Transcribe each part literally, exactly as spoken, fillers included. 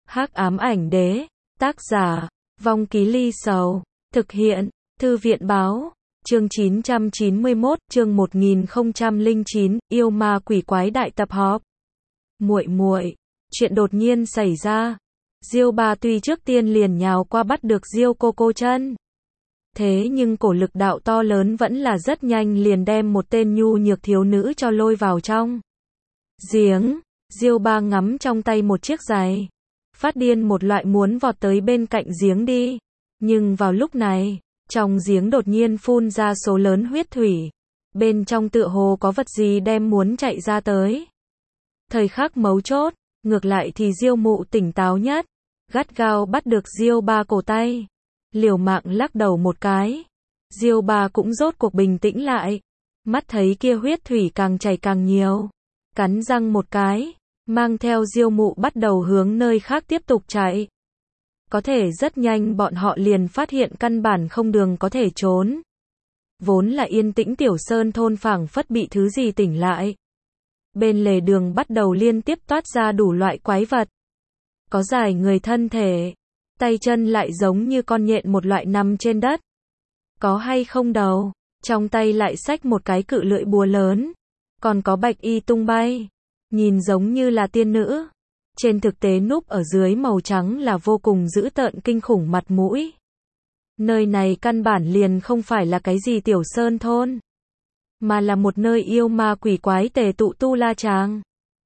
Hắc ám ảnh đế, tác giả, Vong Ký Ly Sầu, thực hiện, Thư viện báo, chương chín trăm chín mươi mốt, chương một nghìn không trăm lẻ chín, yêu ma quỷ quái đại tập hợp. Muội muội, chuyện đột nhiên xảy ra. Diêu Ba tuy trước tiên liền nhào qua bắt được Diêu cô cô chân. Thế nhưng cổ lực đạo to lớn vẫn là rất nhanh liền đem một tên nhu nhược thiếu nữ cho lôi vào trong giếng. Diêu Ba ngắm trong tay một chiếc giày, phát điên một loại muốn vọt tới bên cạnh giếng đi. Nhưng vào lúc này, trong giếng đột nhiên phun ra số lớn huyết thủy. Bên trong tựa hồ có vật gì đem muốn chạy ra tới. Thời khắc mấu chốt, ngược lại thì Diêu Mụ tỉnh táo nhất, gắt gao bắt được Diêu Ba cổ tay, liều mạng lắc đầu một cái. Diêu Ba cũng rốt cuộc bình tĩnh lại, mắt thấy kia huyết thủy càng chảy càng nhiều, cắn răng một cái, mang theo Diêu Mụ bắt đầu hướng nơi khác tiếp tục chạy. Có thể rất nhanh bọn họ liền phát hiện căn bản không đường có thể trốn. Vốn là yên tĩnh tiểu sơn thôn phảng phất bị thứ gì tỉnh lại. Bên lề đường bắt đầu liên tiếp toát ra đủ loại quái vật. Có dài người thân thể, tay chân lại giống như con nhện một loại nằm trên đất. Có hay không đầu, trong tay lại xách một cái cự lưỡi búa lớn. Còn có bạch y tung bay, nhìn giống như là tiên nữ. Trên thực tế núp ở dưới màu trắng là vô cùng dữ tợn kinh khủng mặt mũi. Nơi này căn bản liền không phải là cái gì tiểu sơn thôn, mà là một nơi yêu ma quỷ quái tề tụ tu la tràng.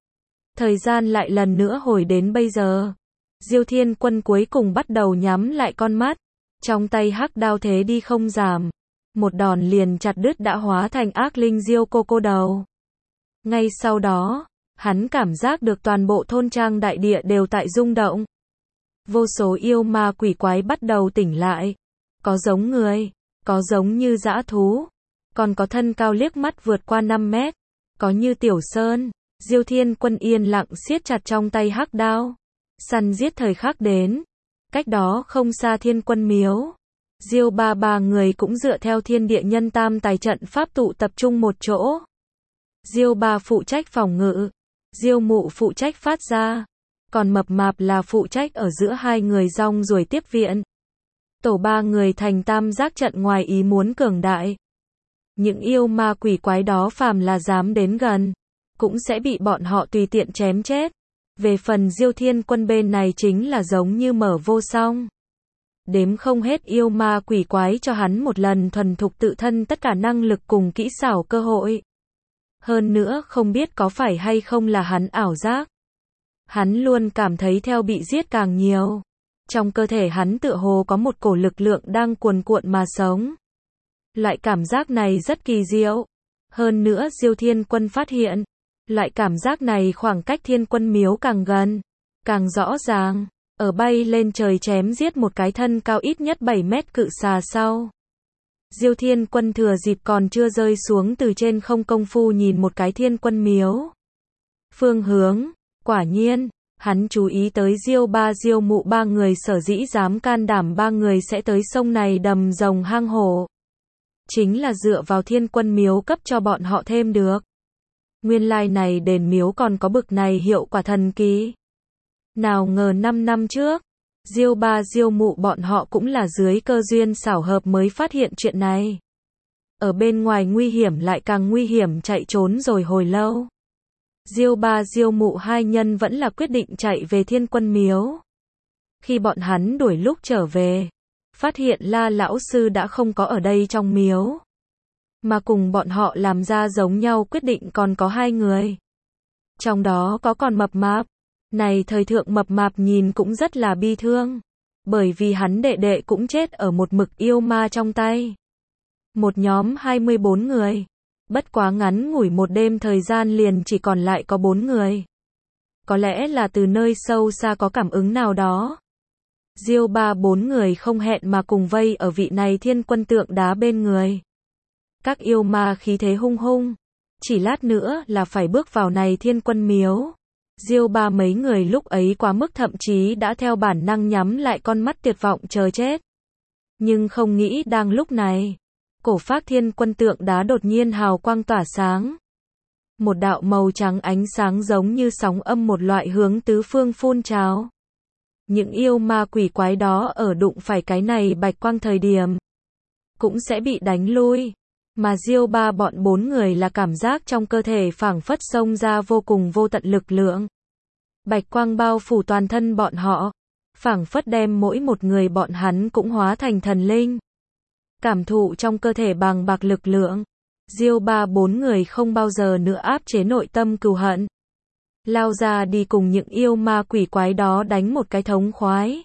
Thời gian lại lần nữa hồi đến bây giờ. Diêu Thiên Quân cuối cùng bắt đầu nhắm lại con mắt, trong tay hắc đao thế đi không giảm, một đòn liền chặt đứt đã hóa thành ác linh Diêu cô cô đầu. Ngay sau đó, hắn cảm giác được toàn bộ thôn trang đại địa đều tại rung động. Vô số yêu ma quỷ quái bắt đầu tỉnh lại, có giống người, có giống như dã thú, còn có thân cao liếc mắt vượt qua năm mét, có như tiểu sơn. Diêu Thiên Quân yên lặng siết chặt trong tay hắc đao, săn giết thời khắc đến. Cách đó không xa Thiên Quân miếu, Diêu Ba ba người cũng dựa theo thiên địa nhân tam tài trận pháp tụ tập trung một chỗ. Diêu Ba phụ trách phòng ngự, Diêu Mụ phụ trách phát ra, còn Mập Mạp là phụ trách ở giữa hai người rong ruổi tiếp viện. Tổ ba người thành tam giác trận ngoài ý muốn cường đại. Những yêu ma quỷ quái đó phàm là dám đến gần, cũng sẽ bị bọn họ tùy tiện chém chết. Về phần Diêu Thiên Quân bên này chính là giống như mở vô song. Đếm không hết yêu ma quỷ quái cho hắn một lần thuần thục tự thân tất cả năng lực cùng kỹ xảo cơ hội. Hơn nữa không biết có phải hay không là hắn ảo giác. Hắn luôn cảm thấy theo bị giết càng nhiều. Trong cơ thể hắn tựa hồ có một cổ lực lượng đang cuồn cuộn mà sống. Loại cảm giác này rất kỳ diệu. Hơn nữa Diêu Thiên Quân phát hiện, loại cảm giác này khoảng cách Thiên Quân miếu càng gần, càng rõ ràng. Ở bay lên trời chém giết một cái thân cao ít nhất bảy mét cự xà sau. Diêu Thiên Quân thừa dịp còn chưa rơi xuống từ trên không công phu nhìn một cái Thiên Quân miếu phương hướng. Quả nhiên, hắn chú ý tới Diêu Ba Diêu Mụ ba người sở dĩ dám can đảm ba người sẽ tới sông này đầm rồng hang hổ. Chính là dựa vào Thiên Quân miếu cấp cho bọn họ thêm được. Nguyên lai này đền miếu còn có bực này hiệu quả thần kỳ. Nào ngờ năm năm trước, Diêu Ba Diêu Mụ bọn họ cũng là dưới cơ duyên xảo hợp mới phát hiện chuyện này. Ở bên ngoài nguy hiểm lại càng nguy hiểm chạy trốn rồi hồi lâu. Diêu Ba Diêu Mụ hai nhân vẫn là quyết định chạy về Thiên Quân miếu. Khi bọn hắn đuổi lúc trở về, phát hiện La lão sư đã không có ở đây trong miếu. Mà cùng bọn họ làm ra giống nhau quyết định còn có hai người. Trong đó có còn Mập Mạp. Này thời thượng Mập Mạp nhìn cũng rất là bi thương. Bởi vì hắn đệ đệ cũng chết ở một mực yêu ma trong tay. Một nhóm hai mươi bốn người. Bất quá ngắn ngủi một đêm thời gian liền chỉ còn lại có bốn người. Có lẽ là từ nơi sâu xa có cảm ứng nào đó. Diêu Ba bốn người không hẹn mà cùng vây ở vị này Thiên Quân tượng đá bên người. Các yêu ma khí thế hung hung. Chỉ lát nữa là phải bước vào này Thiên Quân miếu. Diêu Ba mấy người lúc ấy quá mức thậm chí đã theo bản năng nhắm lại con mắt tuyệt vọng chờ chết. Nhưng không nghĩ đang lúc này, cổ phác Thiên Quân tượng đá đột nhiên hào quang tỏa sáng. Một đạo màu trắng ánh sáng giống như sóng âm một loại hướng tứ phương phun trào. những yêu ma quỷ quái đó ở đụng phải cái này bạch quang thời điểm, cũng sẽ bị đánh lui. Mà Diêu Ba bọn bốn người là cảm giác trong cơ thể phảng phất xông ra vô cùng vô tận lực lượng. Bạch quang bao phủ toàn thân bọn họ, phảng phất đem mỗi một người bọn hắn cũng hóa thành thần linh. Cảm thụ trong cơ thể bàng bạc lực lượng, Diêu Ba bốn người không bao giờ nữa áp chế nội tâm cừu hận. Lao ra đi cùng những yêu ma quỷ quái đó đánh một cái thống khoái.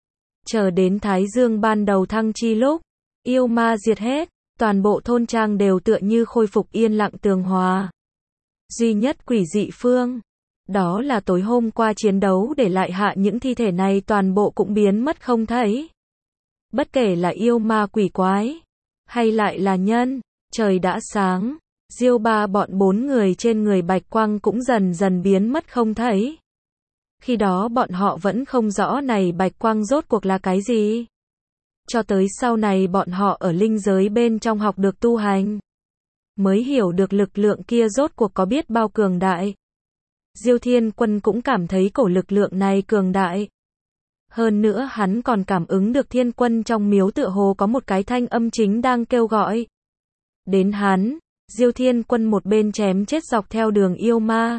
Chờ đến Thái Dương ban đầu thăng chi lúc, yêu ma diệt hết, toàn bộ thôn trang đều tựa như khôi phục yên lặng tường hòa. Duy nhất quỷ dị phương, đó là tối hôm qua chiến đấu để lại hạ những thi thể này toàn bộ cũng biến mất không thấy. Bất kể là yêu ma quỷ quái, hay lại là nhân, trời đã sáng, Diêu Ba bọn bốn người trên người bạch quang cũng dần dần biến mất không thấy. Khi đó bọn họ vẫn không rõ này bạch quang rốt cuộc là cái gì. Cho tới sau này bọn họ ở linh giới bên trong học được tu hành, mới hiểu được lực lượng kia rốt cuộc có biết bao cường đại. Diêu Thiên Quân cũng cảm thấy cổ lực lượng này cường đại. Hơn nữa hắn còn cảm ứng được Thiên Quân trong miếu tựa hồ có một cái thanh âm chính đang kêu gọi. Đến hắn, Diêu Thiên Quân một bên chém chết dọc theo đường yêu ma,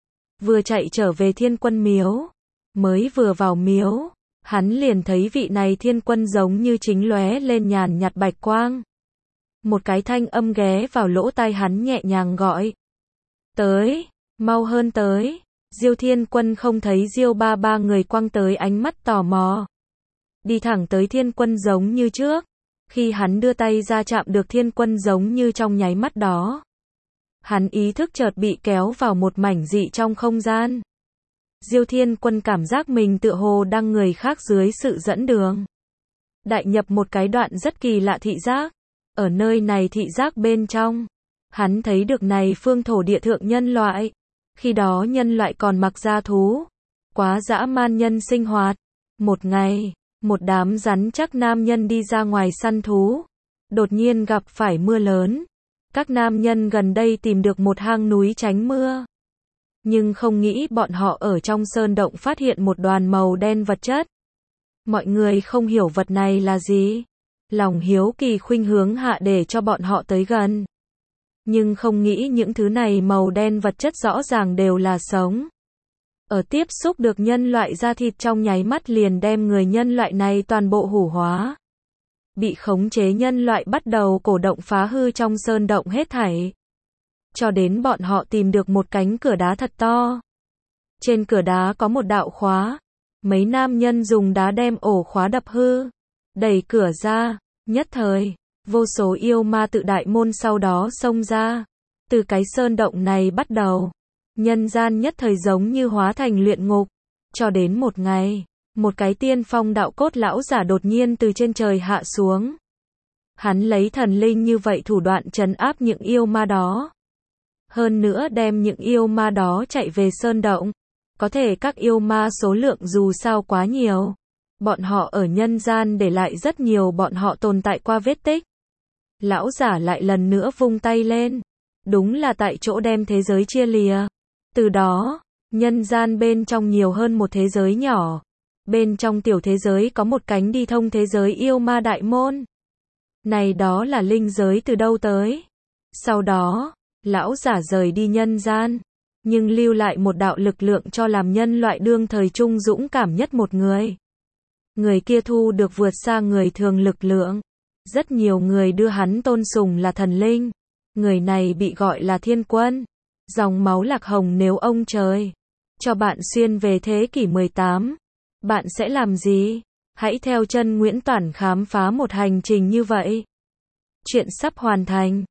vừa chạy trở về Thiên Quân miếu. Mới vừa vào miếu, hắn liền thấy vị này Thiên Quân giống như chính lóe lên nhàn nhạt bạch quang. Một cái thanh âm ghé vào lỗ tai hắn nhẹ nhàng gọi. Tới, mau hơn tới. Diêu Thiên Quân không thấy Diêu Ba ba người quăng tới ánh mắt tò mò. Đi thẳng tới Thiên Quân giống như trước. Khi hắn đưa tay ra chạm được Thiên Quân giống như trong nháy mắt đó, hắn ý thức chợt bị kéo vào một mảnh dị trong không gian. Diêu Thiên Quân cảm giác mình tựa hồ đang người khác dưới sự dẫn đường. Đại nhập một cái đoạn rất kỳ lạ thị giác. Ở nơi này thị giác bên trong, hắn thấy được này phương thổ địa thượng nhân loại. Khi đó nhân loại còn mặc da thú, quá dã man nhân sinh hoạt. Một ngày, một đám rắn chắc nam nhân đi ra ngoài săn thú. Đột nhiên gặp phải mưa lớn. Các nam nhân gần đây tìm được một hang núi tránh mưa. Nhưng không nghĩ bọn họ ở trong sơn động phát hiện một đoàn màu đen vật chất. Mọi người không hiểu vật này là gì. Lòng hiếu kỳ khuynh hướng hạ để cho bọn họ tới gần. Nhưng không nghĩ những thứ này màu đen vật chất rõ ràng đều là sống. Ở tiếp xúc được nhân loại da thịt trong nháy mắt liền đem người nhân loại này toàn bộ hủ hóa. Bị khống chế nhân loại bắt đầu cổ động phá hư trong sơn động hết thảy. Cho đến bọn họ tìm được một cánh cửa đá thật to. Trên cửa đá có một đạo khóa. Mấy nam nhân dùng đá đem ổ khóa đập hư. Đẩy cửa ra, nhất thời, vô số yêu ma tự đại môn sau đó xông ra. Từ cái sơn động này bắt đầu, nhân gian nhất thời giống như hóa thành luyện ngục. Cho đến một ngày, một cái tiên phong đạo cốt lão giả đột nhiên từ trên trời hạ xuống. Hắn lấy thần linh như vậy thủ đoạn trấn áp những yêu ma đó. Hơn nữa đem những yêu ma đó chạy về sơn động. Có thể các yêu ma số lượng dù sao quá nhiều. Bọn họ ở nhân gian để lại rất nhiều bọn họ tồn tại qua vết tích. Lão giả lại lần nữa vung tay lên. Đúng là tại chỗ đem thế giới chia lìa. Từ đó, nhân gian bên trong nhiều hơn một thế giới nhỏ. Bên trong tiểu thế giới có một cánh đi thông thế giới yêu ma đại môn. Này đó là linh giới từ đâu tới. Sau đó, lão giả rời đi nhân gian. Nhưng lưu lại một đạo lực lượng cho làm nhân loại đương thời trung dũng cảm nhất một người. Người kia thu được vượt xa người thường lực lượng. Rất nhiều người đưa hắn tôn sùng là thần linh. Người này bị gọi là Thiên Quân. Dòng máu lạc hồng nếu ông trời cho bạn xuyên về thế kỷ mười tám, bạn sẽ làm gì? Hãy theo chân Nguyễn Toản khám phá một hành trình như vậy. Chuyện sắp hoàn thành.